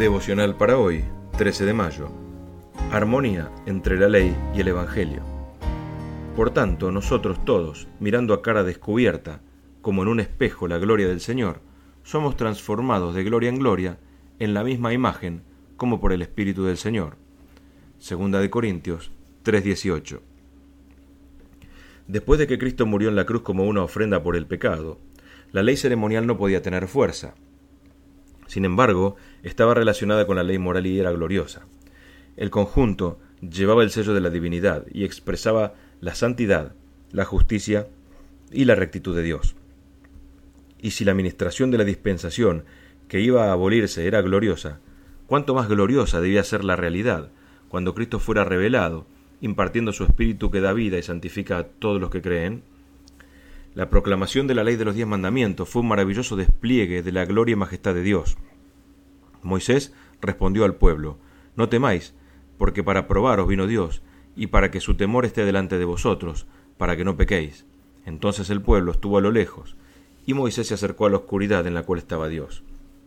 Devocional para hoy, 13 de mayo. Armonía entre la ley y el Evangelio. Por tanto, nosotros todos, mirando a cara descubierta, como en un espejo la gloria del Señor, somos transformados de gloria en gloria en la misma imagen como por el Espíritu del Señor. Segunda de Corintios 3:18. Después de que Cristo murió en la cruz como una ofrenda por el pecado, la ley ceremonial no podía tener fuerza. Sin embargo, estaba relacionada con la ley moral y era gloriosa. El conjunto llevaba el sello de la divinidad y expresaba la santidad, la justicia y la rectitud de Dios. Y si la administración de la dispensación que iba a abolirse era gloriosa, ¿cuánto más gloriosa debía ser la realidad cuando Cristo fuera revelado, impartiendo su Espíritu que da vida y santifica a todos los que creen? La proclamación de la ley de los 10 mandamientos fue un maravilloso despliegue de la gloria y majestad de Dios. Moisés respondió al pueblo: «No temáis, porque para probaros vino Dios, y para que su temor esté delante de vosotros, para que no pequéis». Entonces el pueblo estuvo a lo lejos, y Moisés se acercó a la oscuridad en la cual estaba Dios.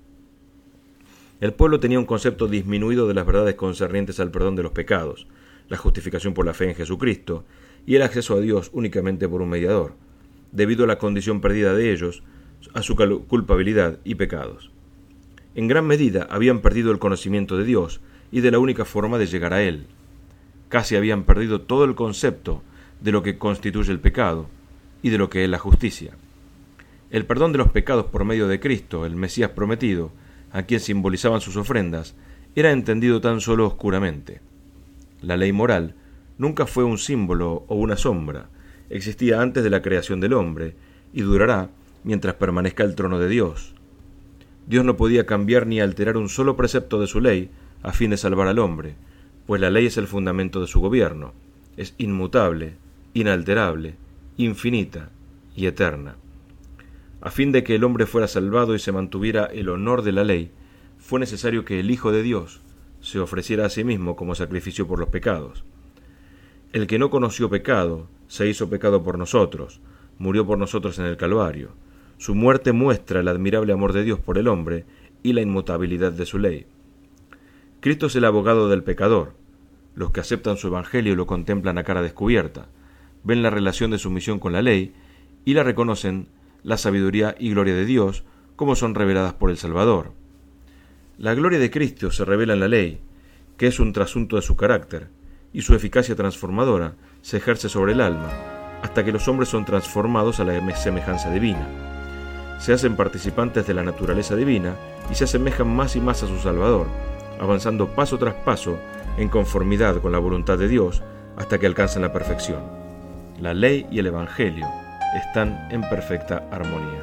El pueblo tenía un concepto disminuido de las verdades concernientes al perdón de los pecados, la justificación por la fe en Jesucristo, y el acceso a Dios únicamente por un mediador, debido a la condición perdida de ellos, a su culpabilidad y pecados. En gran medida habían perdido el conocimiento de Dios y de la única forma de llegar a Él. Casi habían perdido todo el concepto de lo que constituye el pecado y de lo que es la justicia. El perdón de los pecados por medio de Cristo, el Mesías prometido, a quien simbolizaban sus ofrendas, era entendido tan solo oscuramente. La ley moral nunca fue un símbolo o una sombra, existía antes de la creación del hombre y durará mientras permanezca el trono de Dios. Dios no podía cambiar ni alterar un solo precepto de su ley a fin de salvar al hombre, pues la ley es el fundamento de su gobierno, es inmutable, inalterable, infinita y eterna. A fin de que el hombre fuera salvado y se mantuviera el honor de la ley, fue necesario que el Hijo de Dios se ofreciera a sí mismo como sacrificio por los pecados. El que no conoció pecado se hizo pecado por nosotros, murió por nosotros en el Calvario. Su muerte muestra el admirable amor de Dios por el hombre y la inmutabilidad de su ley. Cristo es el abogado del pecador. Los que aceptan su evangelio lo contemplan a cara descubierta, ven la relación de su misión con la ley y la reconocen la sabiduría y gloria de Dios como son reveladas por el Salvador. La gloria de Cristo se revela en la ley, que es un trasunto de su carácter, y su eficacia transformadora se ejerce sobre el alma, hasta que los hombres son transformados a la semejanza divina. Se hacen participantes de la naturaleza divina y se asemejan más y más a su Salvador, avanzando paso tras paso en conformidad con la voluntad de Dios hasta que alcanzan la perfección. La ley y el Evangelio están en perfecta armonía.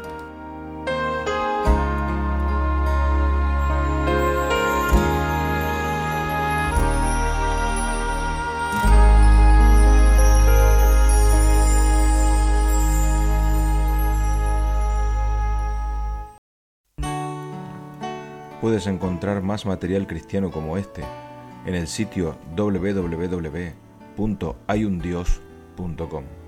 Puedes encontrar más material cristiano como este en el sitio www.hayundios.com.